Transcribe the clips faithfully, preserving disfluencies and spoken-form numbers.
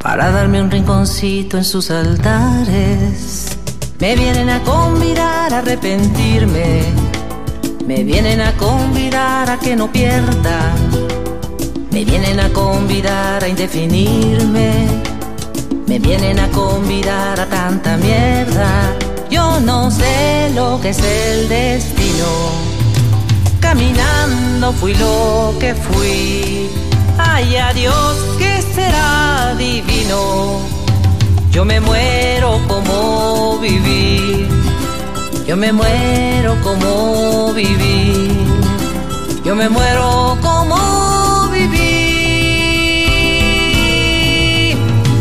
para darme un rinconcito en sus altares. Me vienen a convidar a arrepentirme, me vienen a convidar a que no pierda, me vienen a convidar a indefinirme, me vienen a convidar a tanta mierda. Yo no sé lo que es el destino, caminando fui lo que fui. Ay, adiós, que será divino. Yo me muero como viví, yo me muero como viví, yo me muero como viví.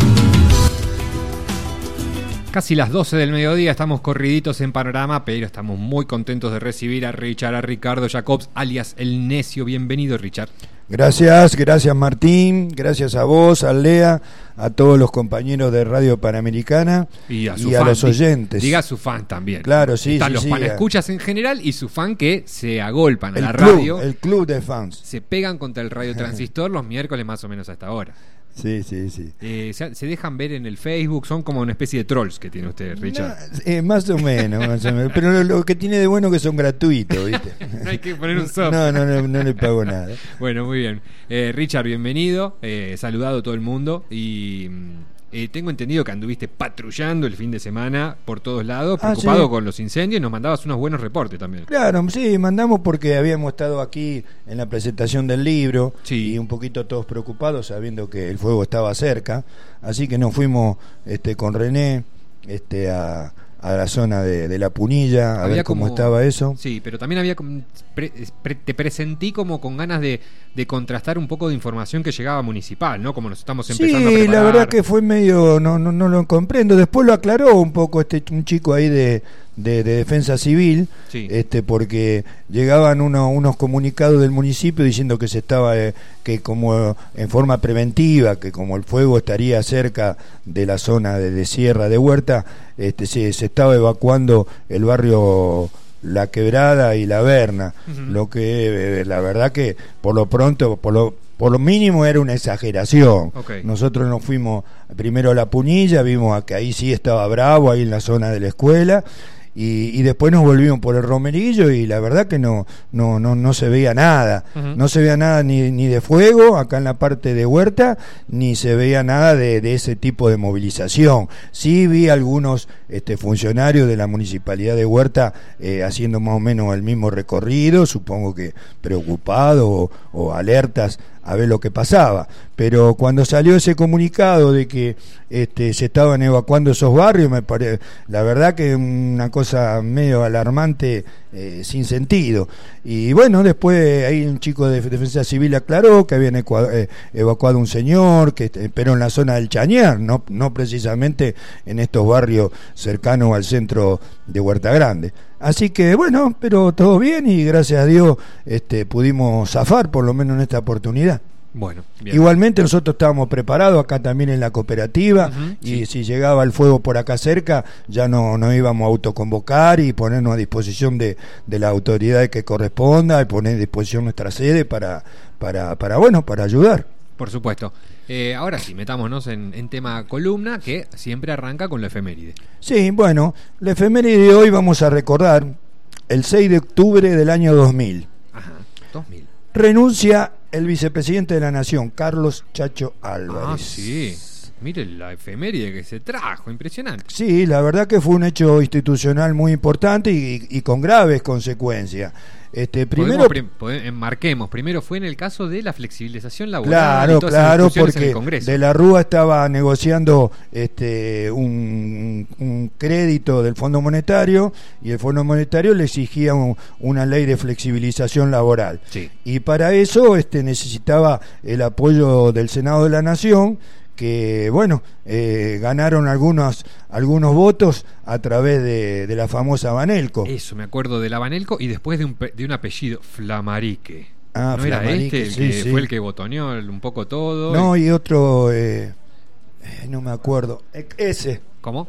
Casi las doce del mediodía, estamos corriditos en Panorama, pero estamos muy contentos de recibir a Richard, a Ricardo Jacobs, alias El Necio. Bienvenido, Richard. Gracias, gracias Martín, gracias a vos, a Lea, a todos los compañeros de Radio Panamericana y a, su y a fan, los oyentes. Diga su fan también. Claro, sí, Están sí, los sí, panescuchas en general y su fan que se agolpan a el la club, radio. El club de fans. Se pegan contra el Radio Transistor los miércoles más o menos a esta hora. Sí, sí, sí. Eh, se, se dejan ver en el Facebook, son como una especie de trolls que tiene usted, Richard. No, eh, más o menos, más o menos. Pero lo, lo que tiene de bueno que son gratuitos, ¿viste? No hay que poner un software. No, no, no, no le pago nada. Bueno, muy bien. Eh, Richard, bienvenido. Eh, saludado a todo el mundo. Y eh, tengo entendido que anduviste patrullando el fin de semana por todos lados, preocupado ah, sí. con los incendios, y nos mandabas unos buenos reportes también. Claro, sí, mandamos porque habíamos estado aquí en la presentación del libro sí. y un poquito todos preocupados sabiendo que el fuego estaba cerca, así que nos fuimos este, con René este, a... a la zona de, de la Punilla, a había ver cómo como, estaba eso. Sí, pero también había pre, pre, te presentí como con ganas de, de contrastar un poco de información que llegaba municipal, ¿no? Como nos estamos empezando sí, a preparar. Sí, la verdad que fue medio, no, no, no lo comprendo. Después lo aclaró un poco este un chico ahí de, de, de Defensa Civil, sí. este porque llegaban uno, unos comunicados del municipio diciendo que se estaba, eh, que como en forma preventiva, que como el fuego estaría cerca de la zona de, de Sierra de Huerta, este se, se estaba evacuando el barrio La Quebrada y La Verna, uh-huh. lo que eh, la verdad que por lo pronto, por lo por lo mínimo era una exageración. Okay. Nosotros nos fuimos primero a La Punilla, vimos a que ahí sí estaba bravo, ahí en la zona de la escuela. Y, y después nos volvimos por el Romerillo y la verdad que no no no no se veía nada, uh-huh. no se veía nada ni, ni de fuego acá en la parte de Huerta, ni se veía nada de, de ese tipo de movilización. Sí vi algunos este, funcionarios de la municipalidad de Huerta eh, haciendo más o menos el mismo recorrido, supongo que preocupados o, o alertas a ver lo que pasaba, pero cuando salió ese comunicado de que este, se estaban evacuando esos barrios, me pare... la verdad que una cosa medio alarmante, eh, sin sentido. Y bueno, después ahí un chico de Defensa Civil aclaró que habían ecu- eh, evacuado un señor, que pero en la zona del Chañar, no, no precisamente en estos barrios cercanos al centro de Huerta Grande. Así que bueno, pero todo bien y gracias a Dios este, pudimos zafar por lo menos en esta oportunidad. Bueno, bien. Igualmente nosotros estábamos preparados acá también en la cooperativa, uh-huh, y sí. si llegaba el fuego por acá cerca ya no nos íbamos a autoconvocar y ponernos a disposición de, de la autoridad que corresponda y poner a disposición nuestra sede para, para, para bueno, para ayudar. Por supuesto. Eh, ahora sí, metámonos en, en tema columna, que siempre arranca con la efeméride. Sí, bueno, la efeméride de hoy vamos a recordar el seis de octubre del año dos mil. Ajá, dos mil. Renuncia el vicepresidente de la Nación, Carlos Chacho Álvarez. Ah, sí. Mire la efeméride que se trajo, impresionante. Sí, la verdad que fue un hecho institucional muy importante y, y con graves consecuencias. Este, primero, podemos, podemos, marquemos, primero fue en el caso de la flexibilización laboral. Claro, y todas claro, esas discusiones en el porque Congreso. De la Rúa estaba negociando este, un, un crédito del Fondo Monetario y el Fondo Monetario le exigía un, una ley de flexibilización laboral. Sí. Y para eso este, necesitaba el apoyo del Senado de la Nación, que bueno, eh, ganaron algunos algunos votos a través de, de la famosa Banelco. Eso, me acuerdo de la Banelco y después de un, de un apellido, Flamarique. Ah, ¿No Flamarique, era este el sí, que sí. fue el que botoneó un poco todo? No, y otro, eh, eh, no me acuerdo, ese. ¿Cómo?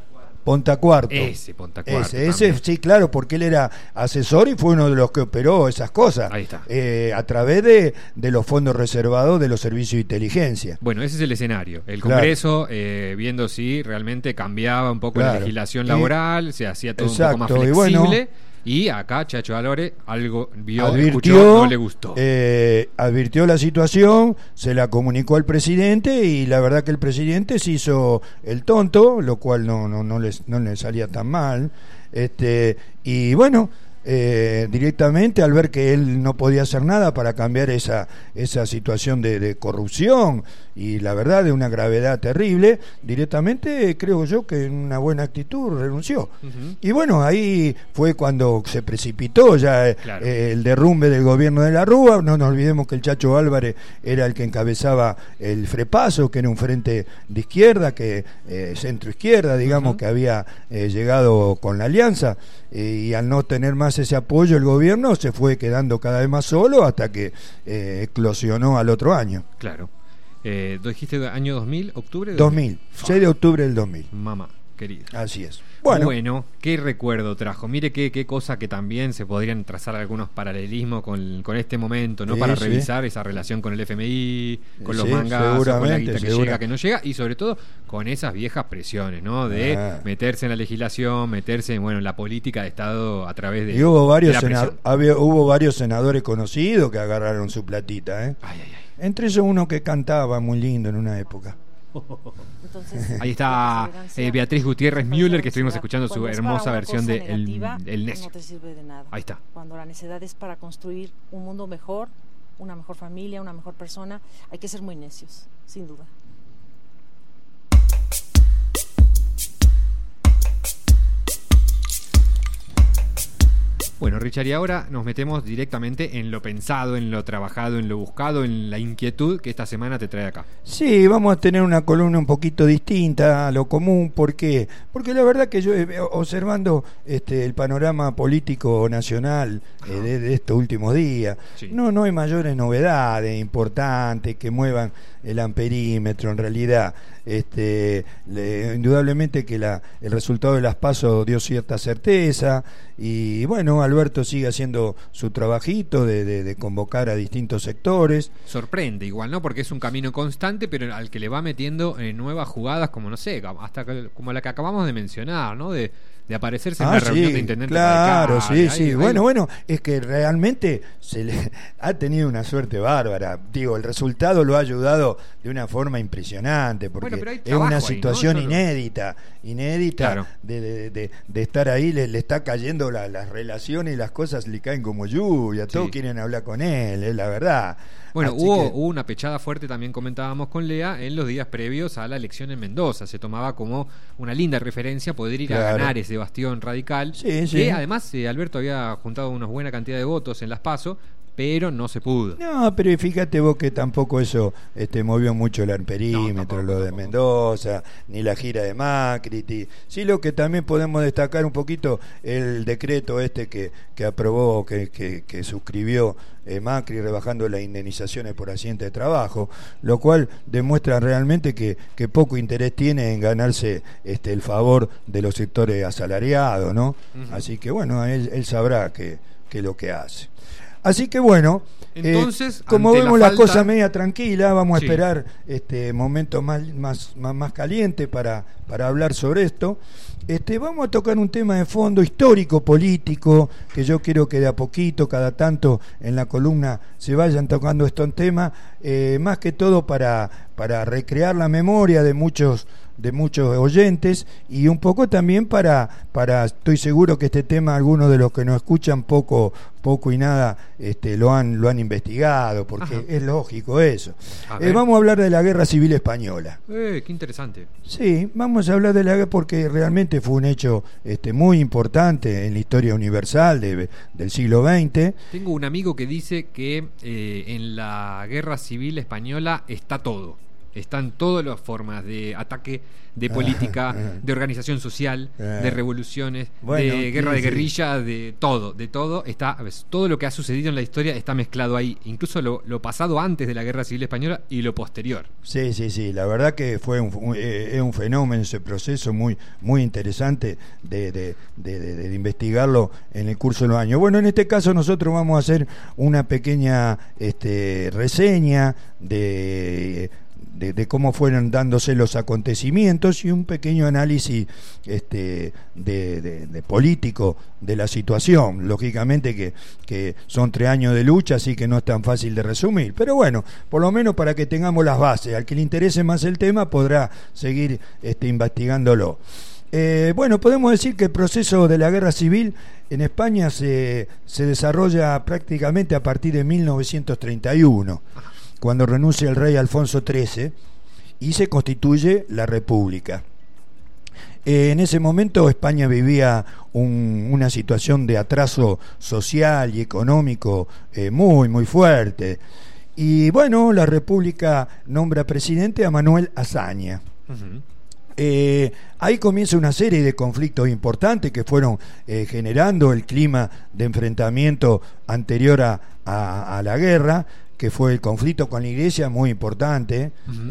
Pontacuarto. Ese Pontacuarto. Ese, ese sí, claro, porque él era asesor y fue uno de los que operó esas cosas. Ahí está. Eh, a través de, de los fondos reservados de los servicios de inteligencia. Bueno, ese es el escenario. El Claro. Congreso, eh, viendo si realmente cambiaba un poco Claro. la legislación Y- laboral, se hacía todo Exacto, un poco y más bueno, flexible. Y acá Chacho Álvarez algo vio, advirtió, escuchó, no le gustó. eh, advirtió la situación, se la comunicó al presidente y la verdad que el presidente se hizo el tonto, lo cual no no no les no le salía tan mal. Este y bueno, eh, directamente al ver que él no podía hacer nada para cambiar esa esa situación de, de corrupción y la verdad de una gravedad terrible, directamente creo yo que en una buena actitud renunció. Uh-huh. Y bueno, ahí fue cuando se precipitó ya eh, Claro. eh, el derrumbe del gobierno de la Rúa. No nos olvidemos que el Chacho Álvarez era el que encabezaba el Frepaso, que era un frente de izquierda, que eh, centro izquierda, digamos, Uh-huh. que había eh, llegado con la alianza, eh, y al no tener más ese apoyo el gobierno se fue quedando cada vez más solo hasta que eh, eclosionó al otro año. Claro. Eh, dijiste año dos mil, octubre de dos mil, seis de octubre del dos mil. Mamá, querida. Así es. Bueno, Bueno, qué recuerdo trajo. Mire qué, qué cosa que también se podrían trazar algunos paralelismos con, con este momento, ¿no? Sí, Para sí. revisar esa relación con el F M I, con los Sí, mangas, con la seguramente, guita que segura. llega, que no llega, y sobre todo con esas viejas presiones, ¿no? De Ah. meterse en la legislación, meterse bueno, en la política de Estado a través de, y hubo varios, de la sena- presión. había, hubo varios senadores conocidos que agarraron su platita, ¿eh? Ay, ay, ay. Entre ellos uno que cantaba muy lindo en una época. Entonces, Ahí está eh, Beatriz Gutiérrez Müller, que estuvimos escuchando su Cuando es para hermosa una versión cosa de El, negativa, El Necio. no te sirve de nada. Ahí está. Cuando la necesidad es para construir un mundo mejor, una mejor familia, una mejor persona, hay que ser muy necios, sin duda. Bueno, Richard, y ahora nos metemos directamente en lo pensado, en lo trabajado, en lo buscado, en la inquietud que esta semana te trae acá. Sí, vamos a tener una columna un poquito distinta a lo común. ¿Por qué? Porque la verdad que yo eh, observando este, el panorama político nacional eh, de, de estos últimos días, Sí. no, no hay mayores novedades importantes que muevan el amperímetro en realidad. Este, le- indudablemente que la, el resultado de las PASO dio cierta certeza y bueno, Alberto sigue haciendo su trabajito de, de, de convocar a distintos sectores. Sorprende igual, ¿no? Porque es un camino constante, pero al que le va metiendo eh, nuevas jugadas, como no sé, hasta que- como la que acabamos de mencionar, ¿no? De, de aparecerse en Ah, la reunión sí, de intendentes claro, radicales. sí, Ahí- sí. ahí- Bueno, bueno, es que realmente se le ha tenido una suerte bárbara. Digo, el resultado lo ha ayudado de una forma impresionante, porque Bueno, pero hay es trabajo una ahí, situación ¿no? Yo lo- inédita, inédita Claro. de, de, de- de estar ahí, le, le está cayendo la- las relaciones y las cosas le caen como lluvia, todos Sí. quieren hablar con él, es la verdad. Bueno, Así hubo, que- hubo una pechada fuerte, también comentábamos con Lea, en los días previos a la elección en Mendoza. Se tomaba como una linda referencia poder ir Claro. a ganar ese bastión radical. Sí, sí. Que además eh, Alberto había juntado una buena cantidad de votos en las PASO, pero no se pudo. No, pero fíjate vos que tampoco eso este, movió mucho el amperímetro, No, tampoco, lo de tampoco. Mendoza, ni la gira de Macri. ti- Sí, lo que también podemos destacar un poquito el decreto este que, que aprobó, que, que, que suscribió eh, Macri, rebajando las indemnizaciones por accidente de trabajo, lo cual demuestra realmente que, que poco interés tiene en ganarse este, el favor de los sectores asalariados, ¿no? Ujú. Así que bueno, él, él sabrá que, que lo que hace. Así que bueno, Entonces, eh, como ante la vemos la, falta- cosa media tranquila, vamos Sí. a esperar este momento más, más, más, más caliente para, para hablar sobre esto. Este, vamos a tocar un tema de fondo histórico, político, que yo quiero que de a poquito, cada tanto en la columna se vayan tocando estos temas, eh, más que todo para, para recrear la memoria de muchos de muchos oyentes y un poco también para, para estoy seguro que este tema algunos de los que nos escuchan poco poco y nada este, lo han lo han investigado porque Ajá. es lógico eso. A Eh, ver. vamos a hablar de la Guerra Civil Española. Eh, qué interesante. Sí, vamos a hablar de la guerra porque realmente fue un hecho este, muy importante en la historia universal de- del siglo veinte. Tengo un amigo que dice que eh, en la guerra civil española está todo. están todas las formas de ataque, de política, de organización social, de revoluciones, bueno, de guerra sí, de guerrilla, sí. de todo, de todo. Está, todo lo que ha sucedido en la historia está mezclado ahí, incluso lo, lo pasado antes de la Guerra Civil Española y lo posterior. Sí, sí, sí, la verdad que fue un, un, eh, un fenómeno ese proceso muy, muy interesante de, de, de, de, de investigarlo en el curso de los años. Bueno, en este caso nosotros vamos a hacer una pequeña este, reseña de... De, de cómo fueron dándose los acontecimientos y un pequeño análisis este, de, de, de político de la situación. Lógicamente que, que son tres años de lucha, así que no es tan fácil de resumir, pero bueno, por lo menos para que tengamos las bases. Al que le interese más el tema podrá seguir este, investigándolo. Eh, bueno, podemos decir que el proceso de la guerra civil en España se, se desarrolla prácticamente a partir de mil novecientos treinta y uno, cuando renuncia el rey Alfonso trece y se constituye la República. Eh, en ese momento España vivía un, una situación de atraso social y económico eh, muy, muy fuerte. Y bueno, la República nombra presidente a Manuel Azaña. Uh-huh. Eh, ahí comienza una serie de conflictos importantes que fueron eh, generando el clima de enfrentamiento anterior a, a, a la guerra, que fue el conflicto con la Iglesia, muy importante. Uh-huh.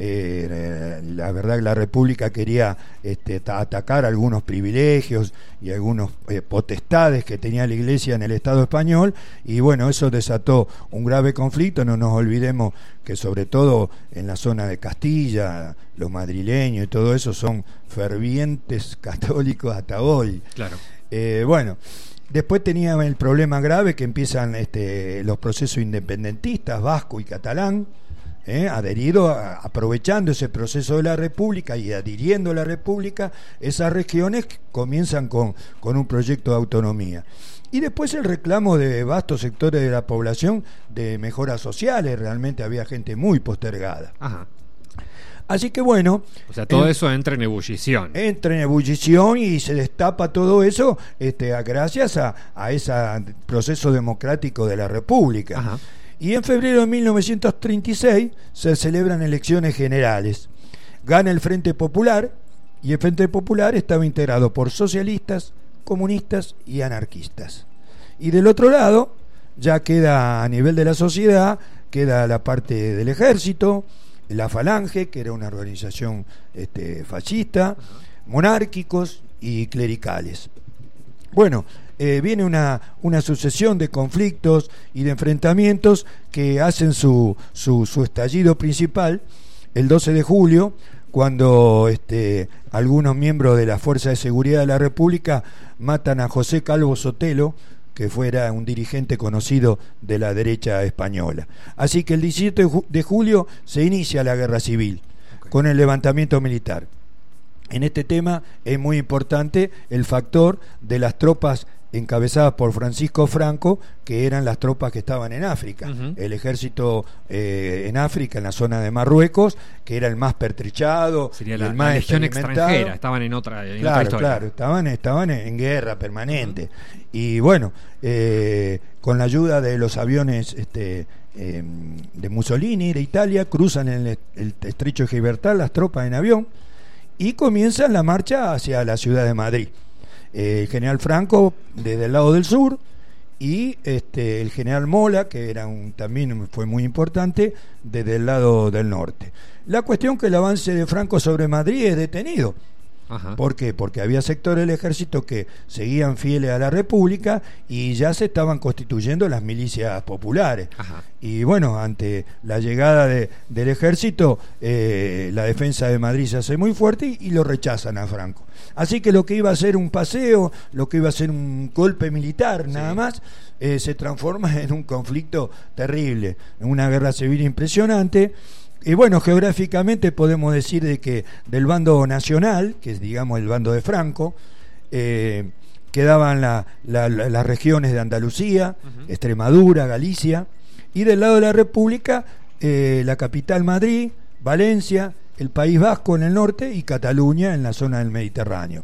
eh, la verdad que la República quería este, atacar algunos privilegios y algunos eh, potestades que tenía la Iglesia en el Estado español, y bueno, eso desató un grave conflicto. No nos olvidemos que sobre todo en la zona de Castilla, los madrileños y todo eso son fervientes católicos hasta hoy. Claro. Eh, bueno, después tenía el problema grave que empiezan este, los procesos independentistas, vasco y catalán, eh, adherido, a, aprovechando ese proceso de la República y adhiriendo a la República, esas regiones comienzan con, con un proyecto de autonomía. Y después el reclamo de vastos sectores de la población de mejoras sociales. Realmente había gente muy postergada. Ajá. Así que bueno, o sea, todo en, eso entra en ebullición. Entra en ebullición y se destapa todo eso este, gracias a, a ese proceso democrático de la República. Ajá. Y en febrero de mil novecientos treinta y seis se celebran elecciones generales. Gana el Frente Popular, y el Frente Popular estaba integrado por socialistas, comunistas y anarquistas. Y del otro lado, ya queda a nivel de la sociedad, queda la parte del ejército, la Falange, que era una organización este, fascista, monárquicos y clericales. Bueno, eh, viene una, una sucesión de conflictos y de enfrentamientos que hacen su, su, su estallido principal el doce de julio, cuando este, algunos miembros de la Fuerza de Seguridad de la República matan a José Calvo Sotelo, que fuera un dirigente conocido de la derecha española. Así que el diecisiete de julio se inicia la guerra civil, okay, con el levantamiento militar. En este tema es muy importante el factor de las tropas encabezadas por Francisco Franco, que eran las tropas que estaban en África. Uh-huh. El ejército eh, en África, en la zona de Marruecos, que era el más pertrechado, sería la, el más la legión extranjera, estaban en otra, en claro, otra historia. Claro, estaban, estaban en guerra permanente. Uh-huh. Y bueno, eh, con la ayuda de los aviones este, eh, de Mussolini, de Italia, cruzan el, el estrecho de Gibraltar las tropas en avión y comienzan la marcha hacia la ciudad de Madrid. El general Franco desde el lado del sur y este, el general Mola, que era un, también fue muy importante, desde el lado del norte. La cuestión que el avance de Franco sobre Madrid es detenido. Ajá. ¿Por qué? Porque había sectores del ejército que seguían fieles a la República y ya se estaban constituyendo las milicias populares. Ajá. Y bueno, ante la llegada de, del ejército, eh, la defensa de Madrid se hace muy fuerte y, y lo rechazan a Franco. Así que lo que iba a ser un paseo, lo que iba a ser un golpe militar, sí, nada más, eh, se transforma en un conflicto terrible, en una guerra civil impresionante. Y bueno, geográficamente podemos decir de que del bando nacional, que es digamos el bando de Franco, eh, quedaban la, la, la, las regiones de Andalucía, uh-huh, Extremadura, Galicia, y del lado de la República, eh, la capital Madrid, Valencia, el País Vasco en el norte y Cataluña en la zona del Mediterráneo.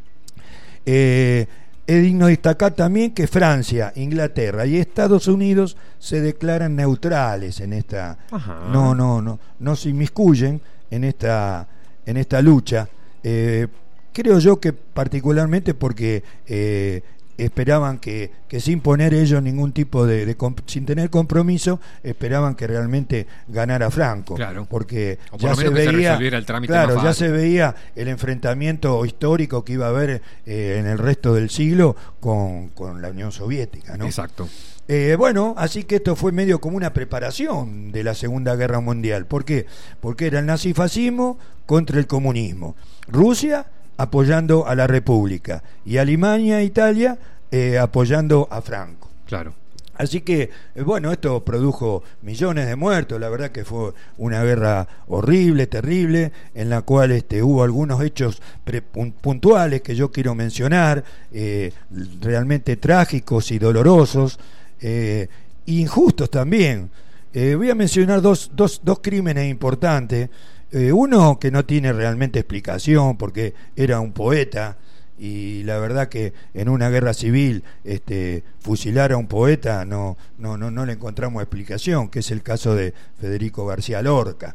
Eh, Es digno destacar también que Francia, Inglaterra y Estados Unidos se declaran neutrales en esta. Ajá. no no no no se inmiscuyen en esta, en esta lucha. Eh, creo yo que particularmente porque eh, esperaban que, que sin poner ellos ningún tipo de, de sin tener compromiso, esperaban que realmente ganara Franco, claro, porque o por ya lo se menos que veía, se el trámite claro, más ya fácil. se veía el enfrentamiento histórico que iba a haber eh, en el resto del siglo con, con la Unión Soviética, ¿no? Exacto. Eh, bueno, así que esto fue medio como una preparación de la Segunda Guerra Mundial. ¿Por qué? Porque era el nazifascismo contra el comunismo. Rusia apoyando a la República y Alemania e Italia eh, apoyando a Franco. Claro. Así que, eh, bueno, esto produjo millones de muertos. La verdad que fue una guerra horrible, terrible, en la cual este, hubo algunos hechos pre- puntuales que yo quiero mencionar, eh, realmente trágicos y dolorosos, eh, injustos también. Eh, voy a mencionar dos, dos, dos crímenes importantes. Eh, uno que no tiene realmente explicación porque era un poeta, y la verdad que en una guerra civil este, fusilar a un poeta no, no, no, no le encontramos explicación, que es el caso de Federico García Lorca.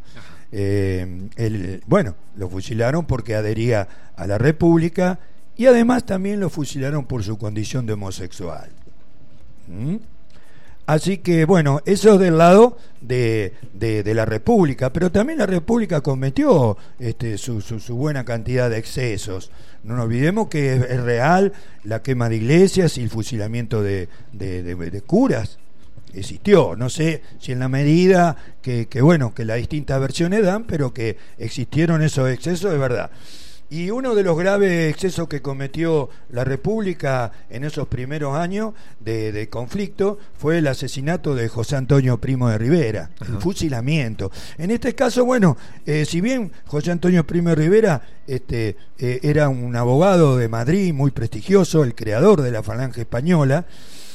Eh, él, bueno, lo fusilaron porque adhería a la República y además también lo fusilaron por su condición de homosexual. ¿Mm? Así que bueno, eso del lado de, de, de la República, pero también la República cometió este, su, su, su buena cantidad de excesos. No nos olvidemos que es, es real la quema de iglesias y el fusilamiento de, de, de, de curas. Existió, no sé si en la medida que, que bueno, que las distintas versiones dan, pero que existieron esos excesos, es verdad. Y uno de los graves excesos que cometió la República en esos primeros años de, de conflicto fue el asesinato de José Antonio Primo de Rivera, el fusilamiento. En este caso, bueno, eh, si bien José Antonio Primo de Rivera este, eh, era un abogado de Madrid muy prestigioso, el creador de la Falange Española,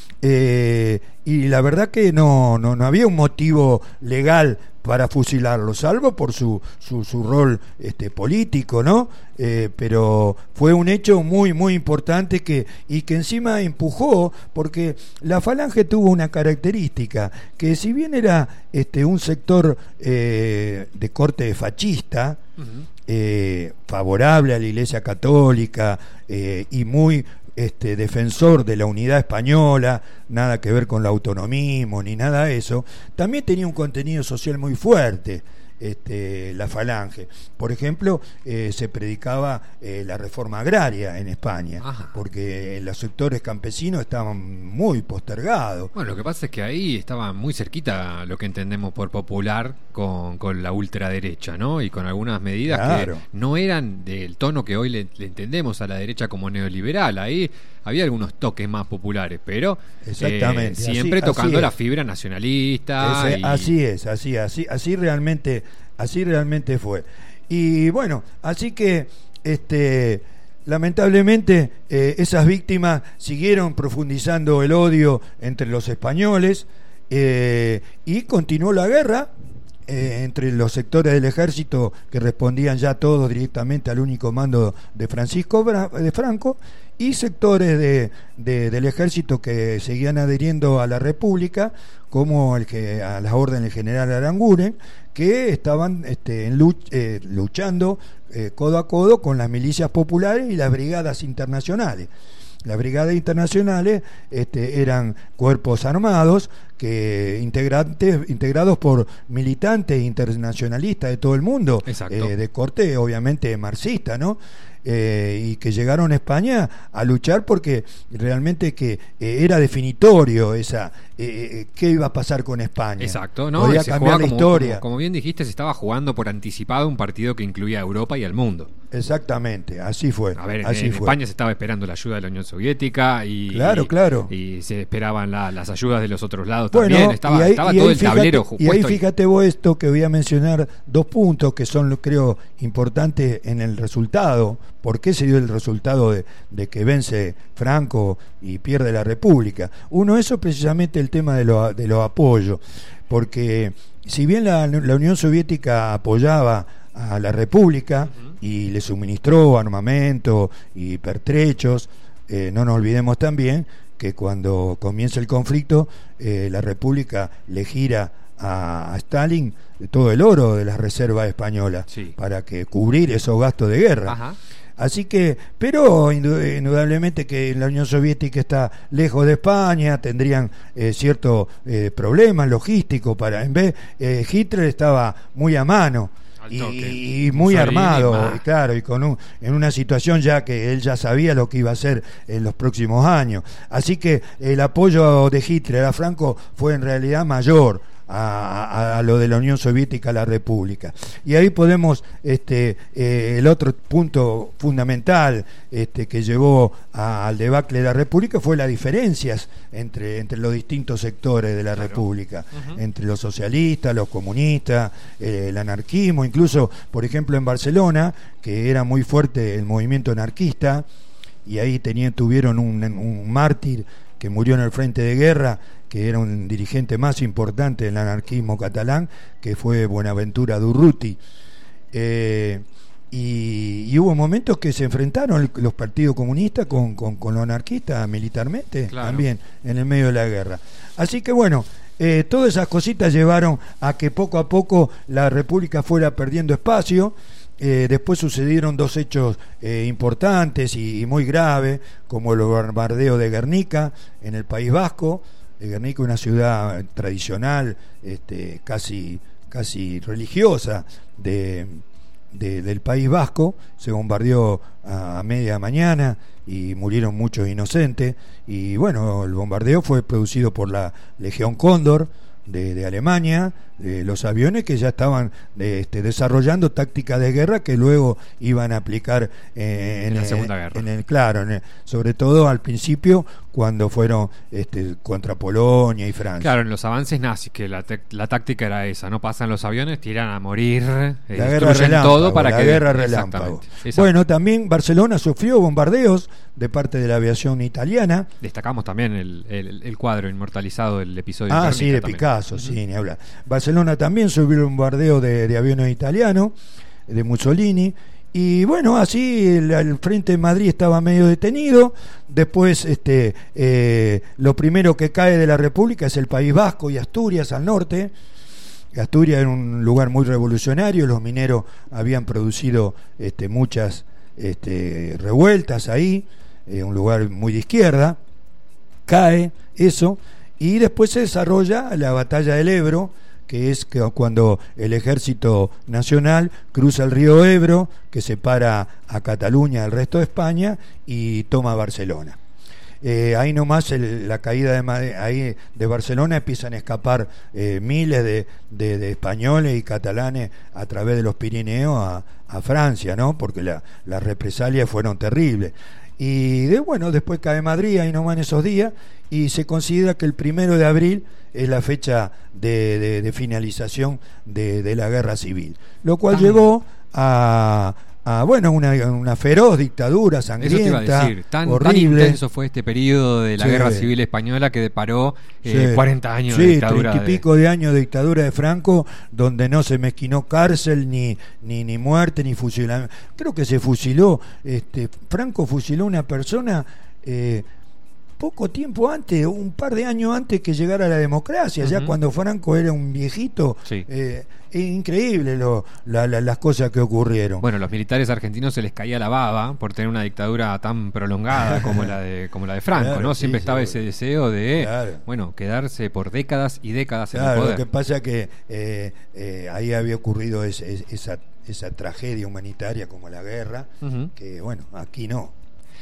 eh, y la verdad que no, no, no había un motivo legal para fusilarlo, salvo por su, su, su rol este, político, ¿no? Eh, pero fue un hecho muy, muy importante que, y que encima empujó, porque la Falange tuvo una característica, que si bien era este, un sector eh, de corte fascista, uh-huh. eh, favorable a la Iglesia Católica eh, y muy Este, defensor de la unidad española, nada que ver con el autonomismo ni nada de eso, también tenía un contenido social muy fuerte. Este, la Falange, por ejemplo, eh, se predicaba eh, la reforma agraria en España. Ajá. Porque los sectores campesinos estaban muy postergados. Bueno, lo que pasa es que ahí estaba muy cerquita lo que entendemos por popular con, con la ultraderecha, ¿no? Y con algunas medidas claro. que no eran del tono que hoy le, le entendemos a la derecha como neoliberal. Ahí había algunos toques más populares, pero exactamente, eh, siempre así, tocando así la fibra nacionalista. Ese, y... Así es, así, así, así realmente, así realmente fue. Y bueno, así que este lamentablemente eh, esas víctimas siguieron profundizando el odio entre los españoles eh, y continuó la guerra eh, entre los sectores del ejército que respondían ya todos directamente al único mando de Francisco Bra- de Franco, y sectores de, de, del ejército que seguían adheriendo a la República, como el que a las órdenes del general Aranguren, que estaban este, en luch, eh, luchando eh, codo a codo con las milicias populares y las brigadas internacionales. Las brigadas internacionales este, eran cuerpos armados que integrantes integrados por militantes internacionalistas de todo el mundo, eh, de corte obviamente marxista, ¿no? Eh, y que llegaron a España a luchar porque realmente que eh, era definitorio esa eh, qué iba a pasar con España. Exacto, ¿no? Podía cambiar la como, historia. Como, como bien dijiste, se estaba jugando por anticipado un partido que incluía a Europa y al mundo. Exactamente, así fue. A ver, así en fue. España se estaba esperando la ayuda de la Unión Soviética y, claro, y, claro. y se esperaban la, las ayudas de los otros lados bueno, también. Estaba, y ahí, estaba y todo ahí el fíjate, tablero y ahí puesto fíjate vos esto, que voy a mencionar dos puntos que son, creo, importantes en el resultado. ¿Por qué se dio el resultado de, de que vence Franco y pierde la República? Uno, eso precisamente el tema de los de los apoyos, porque si bien la, la Unión Soviética apoyaba a la República uh-huh. y le suministró armamento y pertrechos, eh, no nos olvidemos también que cuando comienza el conflicto eh, la República le gira a, a Stalin todo el oro de las reservas españolas sí. para que cubrir esos gastos de guerra. Ajá. Así que, pero indudablemente que la Unión Soviética está lejos de España, tendrían eh, ciertos eh, problemas logísticos para, en vez, eh, Hitler estaba muy a mano y, y muy Mussolini, armado, y claro, y con un, en una situación ya que él ya sabía lo que iba a hacer en los próximos años. Así que el apoyo de Hitler a Franco fue en realidad mayor A, a, a lo de la Unión Soviética, a la República. Y ahí podemos, este, eh, el otro punto fundamental este, que llevó a, al debacle de la República fue las diferencias entre, entre los distintos sectores de la claro. República, uh-huh. entre los socialistas, los comunistas, eh, el anarquismo, incluso, por ejemplo, en Barcelona, que era muy fuerte el movimiento anarquista, y ahí tenían, tuvieron un, un mártir que murió en el frente de guerra, que era un dirigente más importante del anarquismo catalán, que fue Buenaventura Durruti. Eh, y, y hubo momentos que se enfrentaron los partidos comunistas con, con, con los anarquistas militarmente, claro. también en el medio de la guerra. Así que bueno, eh, todas esas cositas llevaron a que poco a poco la República fuera perdiendo espacio. Eh, después sucedieron dos hechos eh, importantes y, y muy graves, como el bombardeo de Guernica en el País Vasco. Guernica, una ciudad tradicional, este, casi, casi religiosa de, de, del País Vasco, se bombardeó a, a media mañana y murieron muchos inocentes. Y bueno, el bombardeo fue producido por la Legión Cóndor de, de Alemania, de los aviones que ya estaban de, este, desarrollando tácticas de guerra que luego iban a aplicar eh, en, en la el, Segunda Guerra. En el, claro, en el, sobre todo al principio cuando fueron este, contra Polonia y Francia. Claro, en los avances nazis, que la, te- la táctica era esa, no pasan los aviones, tiran a morir, eh, la guerra relámpago, todo para la que... guerra relámpago. Exactamente. Bueno, también Barcelona sufrió bombardeos de parte de la aviación italiana. Destacamos también el, el, el cuadro inmortalizado del episodio. Ah, de sí, de también. Picasso, uh-huh. sí, ni hablar. Barcelona también sufrió un bombardeo de, de aviones italianos, de Mussolini. Y bueno, así el, el frente de Madrid estaba medio detenido. Después este eh, lo primero que cae de la República es el País Vasco y Asturias al norte. Asturias era un lugar muy revolucionario, los mineros habían producido este, muchas este, revueltas ahí, eh, un lugar muy de izquierda. Cae eso y después se desarrolla la batalla del Ebro, que es que cuando el ejército nacional cruza el río Ebro, que separa a Cataluña del resto de España y toma Barcelona. Eh, ahí nomás el, la caída de, Madrid, ahí de Barcelona empiezan a escapar eh, miles de, de, de españoles y catalanes a través de los Pirineos a, a Francia, ¿no? Porque la, las represalias fueron terribles. Y de, bueno, después cae Madrid ahí nomás en esos días, y se considera que el primero de abril es la fecha de, de, de finalización de, de la guerra civil, lo cual tan, llevó a, a bueno una, una feroz dictadura sangrienta. Eso te iba a decir, tan, horrible. Tan intenso fue este periodo de la sí. guerra civil española que deparó eh, sí. cuarenta años sí, de dictadura. treinta y pico de... de años de dictadura de Franco, donde no se mezquinó cárcel, ni, ni, ni muerte, ni fusilamiento. Creo que se fusiló, este, Franco fusiló una persona eh, poco tiempo antes, un par de años antes que llegara la democracia, uh-huh. ya cuando Franco era un viejito. Sí. Eh, es increíble lo, la, la, las cosas que ocurrieron. Bueno, los militares argentinos se les caía la baba por tener una dictadura tan prolongada como la de como la de Franco, claro, ¿no? Siempre sí, estaba sí, ese deseo de, claro. bueno, quedarse por décadas y décadas claro, en el poder. Lo que pasa es que eh, eh, ahí había ocurrido es, es, esa, esa tragedia humanitaria como la guerra, uh-huh. que bueno, aquí no.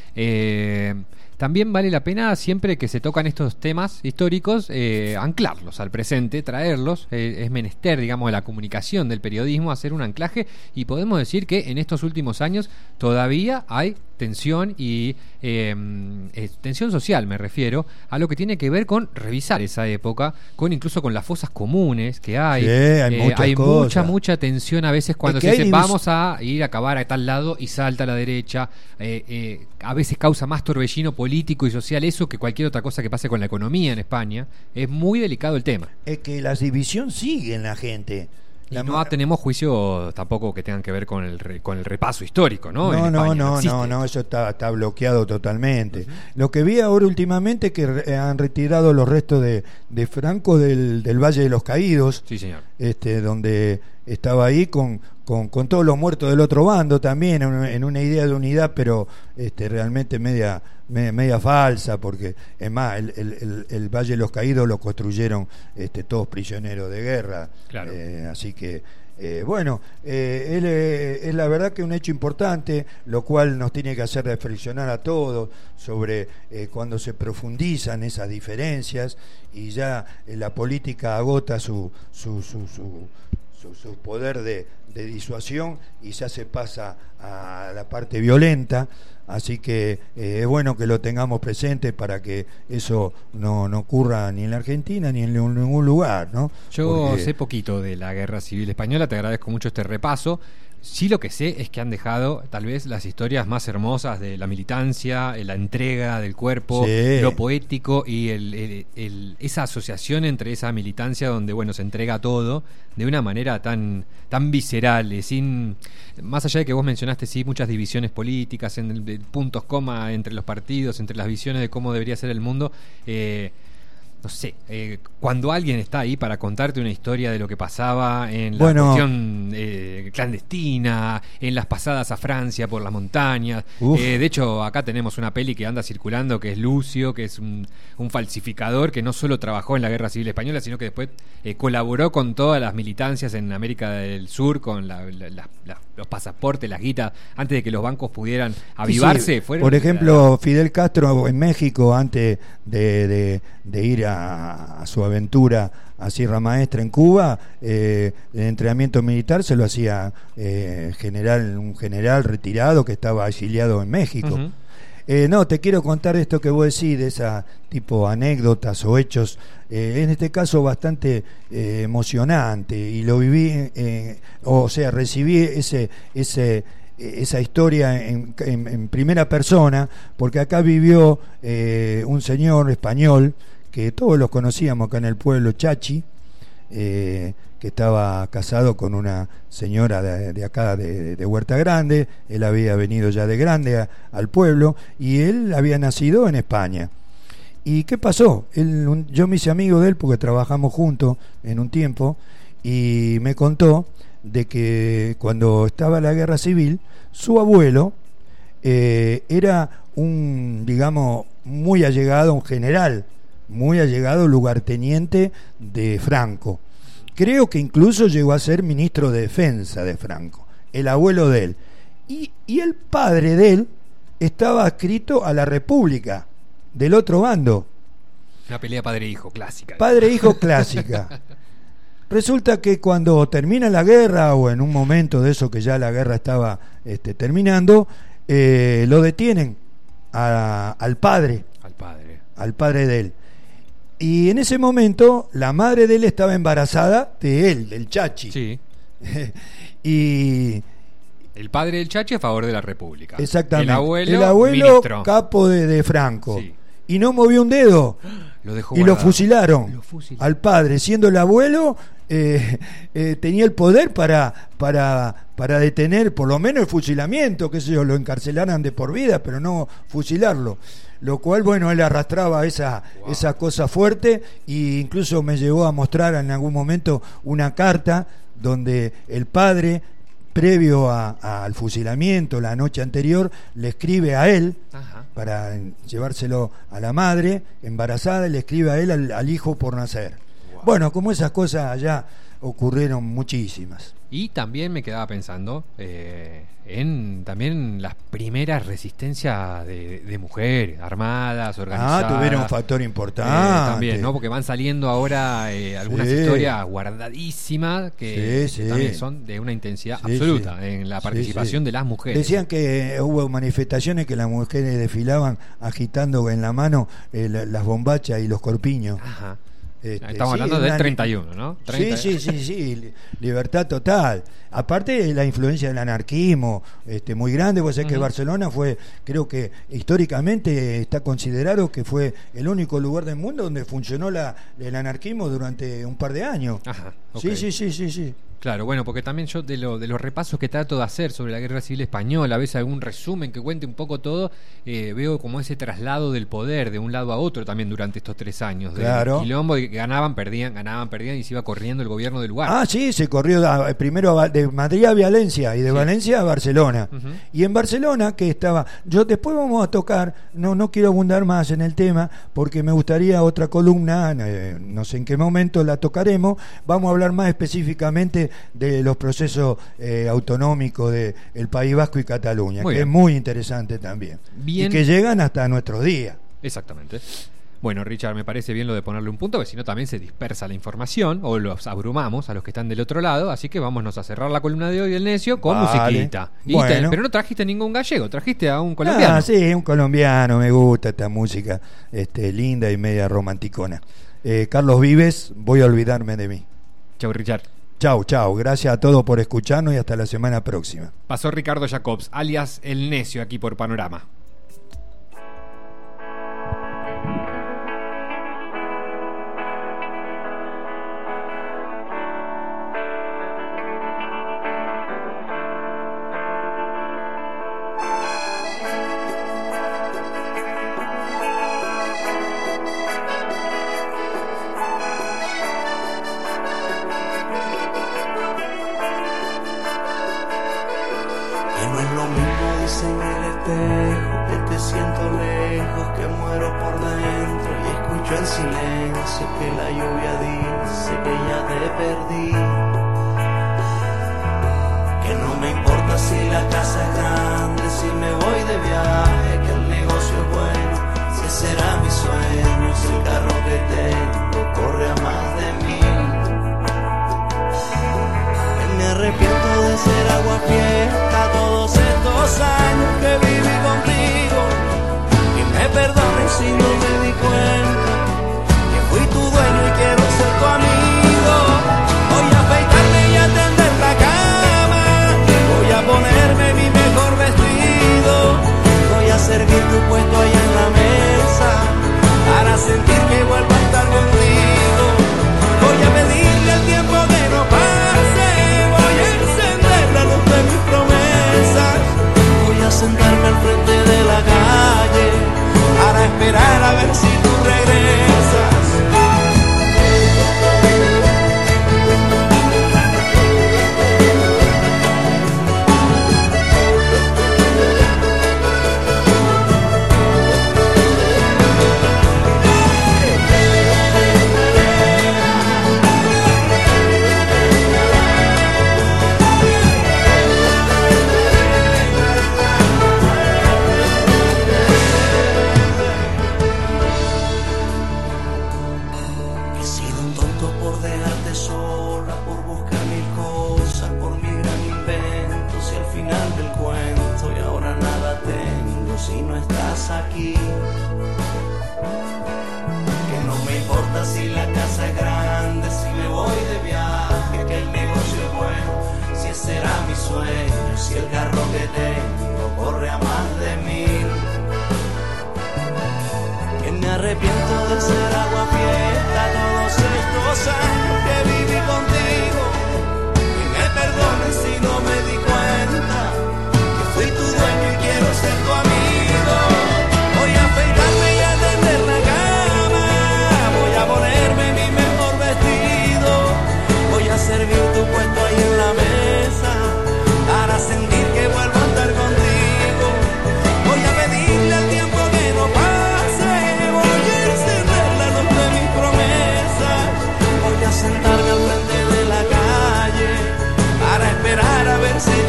Eh... También vale la pena, siempre que se tocan estos temas históricos, eh, anclarlos al presente, traerlos. Eh, es menester, digamos, de la comunicación, del periodismo, hacer un anclaje. Y podemos decir que en estos últimos años todavía hay tensión y eh, eh, tensión social, me refiero, a lo que tiene que ver con revisar esa época, con incluso con las fosas comunes que hay. Sí, hay eh, muchas hay cosas. mucha, mucha tensión a veces cuando se dice división. Vamos a ir a acabar a tal lado y salta a la derecha. Eh, eh, a veces causa más torbellino político y social eso que cualquier otra cosa que pase con la economía en España. Es muy delicado el tema. Es que la división sigue en la gente. Y no tenemos juicio tampoco que tengan que ver con el re, con el repaso histórico, ¿no? No, en no, España, no, no, no, no, eso está, está bloqueado totalmente. Uh-huh. Lo que vi ahora últimamente es que re, han retirado los restos de, de Franco del, del Valle de los Caídos. Sí, señor. Este, donde estaba ahí con, con, con todos los muertos del otro bando también, en, en una idea de unidad, pero este, realmente media, media, media falsa, porque es más, el, el, el, el Valle de los Caídos lo construyeron este, todos prisioneros de guerra. Claro. Eh, así que Eh, bueno, eh, él, eh, es la verdad que un hecho importante, lo cual nos tiene que hacer reflexionar a todos sobre eh, cuando se profundizan esas diferencias y ya eh, la política agota su, su, su, su, su, su poder de, de disuasión y ya se pasa a la parte violenta. Así que eh, es bueno que lo tengamos presente para que eso no, no ocurra ni en la Argentina ni en ningún lugar, ¿no? Yo Porque... sé poquito de la Guerra Civil Española, te agradezco mucho este repaso. Sí, lo que sé es que han dejado tal vez las historias más hermosas de la militancia, la entrega del cuerpo, sí. Lo poético y el, el, el, esa asociación entre esa militancia donde bueno se entrega todo de una manera tan tan visceral, sin más allá de que vos mencionaste sí muchas divisiones políticas, en el, el puntos coma entre los partidos, entre las visiones de cómo debería ser el mundo. Eh, No sé, eh, cuando alguien está ahí para contarte una historia de lo que pasaba en la bueno, cuestión eh, clandestina, en las pasadas a Francia por las montañas. Eh, de hecho, acá tenemos una peli que anda circulando que es Lucio, que es un, un falsificador que no solo trabajó en la Guerra Civil Española, sino que después eh, colaboró con todas las militancias en América del Sur, con la, la, la, la, los pasaportes, las guitas, antes de que los bancos pudieran avivarse. Sí, fueron, por ejemplo, Fidel Castro en México, antes de, de, de ir a A, a su aventura a Sierra Maestra en Cuba, eh, el entrenamiento militar se lo hacía eh, general, un general retirado que estaba exiliado en México. Uh-huh. eh, no, te quiero contar esto que vos decís, de esa tipo anécdotas o hechos, eh, en este caso bastante eh, emocionante, y lo viví, eh, o sea, recibí ese ese esa historia en, en, en primera persona, porque acá vivió eh, un señor español que todos los conocíamos acá en el pueblo, Chachi, eh, que estaba casado con una señora de, de acá de, de Huerta Grande. Él había venido ya de grande a, al pueblo y él había nacido en España. ¿Y qué pasó? Él, un, yo me hice amigo de él porque trabajamos juntos en un tiempo, y me contó de que cuando estaba la guerra civil, su abuelo eh, era un, digamos, muy allegado, un general muy allegado, lugarteniente de Franco. Creo que incluso llegó a ser ministro de Defensa de Franco, el abuelo de él. Y, y el padre de él estaba adscrito a la República, del otro bando. Una pelea padre-hijo clásica. Padre-hijo clásica. Resulta que cuando termina la guerra, o en un momento de eso que ya la guerra estaba este, terminando, eh, lo detienen a, al padre. Al padre. Al padre de él. Y en ese momento la madre de él estaba embarazada de él, del Chachi. Sí. Y el padre del Chachi a favor de la República. Exactamente. El abuelo, el abuelo ministro. capo de, de Franco. Sí. Y no movió un dedo. Lo dejó y guardado. lo fusilaron, lo fusilaron al padre, siendo el abuelo eh, eh, tenía el poder para para para detener por lo menos el fusilamiento, qué sé yo, lo encarcelaran de por vida, pero no fusilarlo. Lo cual, bueno, él arrastraba esa, wow. esa cosa fuerte, e incluso me llegó a mostrar en algún momento una carta donde el padre, previo a, a, al fusilamiento, la noche anterior, le escribe a él, Ajá. para llevárselo a la madre embarazada, y le escribe a él al, al hijo por nacer. Wow. Bueno, como esas cosas allá ocurrieron muchísimas. Y también me quedaba pensando eh, en también las primeras resistencias de, de mujeres armadas, organizadas. Ah, tuvieron un factor importante. Eh, también, ¿no? Porque van saliendo ahora eh, algunas sí. historias guardadísimas que, sí, sí. que también son de una intensidad sí, absoluta sí. en la participación sí, sí. de las mujeres. Decían que hubo manifestaciones que las mujeres desfilaban agitando en la mano eh, las bombachas y los corpiños. Ajá. Este, Estamos sí, hablando del una, treinta y uno, ¿no? treinta Sí, sí, sí, sí, libertad total. Aparte de la influencia del anarquismo, este, muy grande, vos sabés uh-huh. que Barcelona fue, creo que históricamente está considerado que fue el único lugar del mundo donde funcionó la, el anarquismo durante un par de años. Ajá, okay. Sí, sí, sí, sí, sí. Claro, bueno, porque también yo de, lo, de los repasos que trato de hacer sobre la Guerra Civil Española, a veces algún resumen que cuente un poco todo, eh, veo como ese traslado del poder de un lado a otro también durante estos tres años. Claro. Del quilombo, de que ganaban, perdían, ganaban, perdían y se iba corriendo el gobierno del lugar. Ah, sí, se corrió da, primero de Madrid a Valencia y de sí. Valencia a Barcelona. Uh-huh. Y en Barcelona, que estaba... Yo después vamos a tocar, no, no quiero abundar más en el tema, porque me gustaría otra columna, eh, no sé en qué momento la tocaremos, vamos a hablar más específicamente de los procesos eh, autonómicos de el País Vasco y Cataluña, muy que bien. Es muy interesante también. Bien. Y que llegan hasta nuestros días. Exactamente. Bueno, Richard, me parece bien lo de ponerle un punto, porque si no también se dispersa la información o los abrumamos a los que están del otro lado, así que vámonos a cerrar la columna de hoy del Necio con vale. musiquita. Bueno. Te, pero no trajiste ningún gallego, trajiste a un colombiano. Ah, sí, un colombiano, me gusta esta música este, linda y media romanticona. Eh, Carlos Vives, Voy a olvidarme de mí. Chau, Richard. Chau, chau. Gracias a todos por escucharnos y hasta la semana próxima. Pasó Ricardo Jacobs, alias El Necio, aquí por Panorama. Sentarme al frente de la calle para esperar a ver si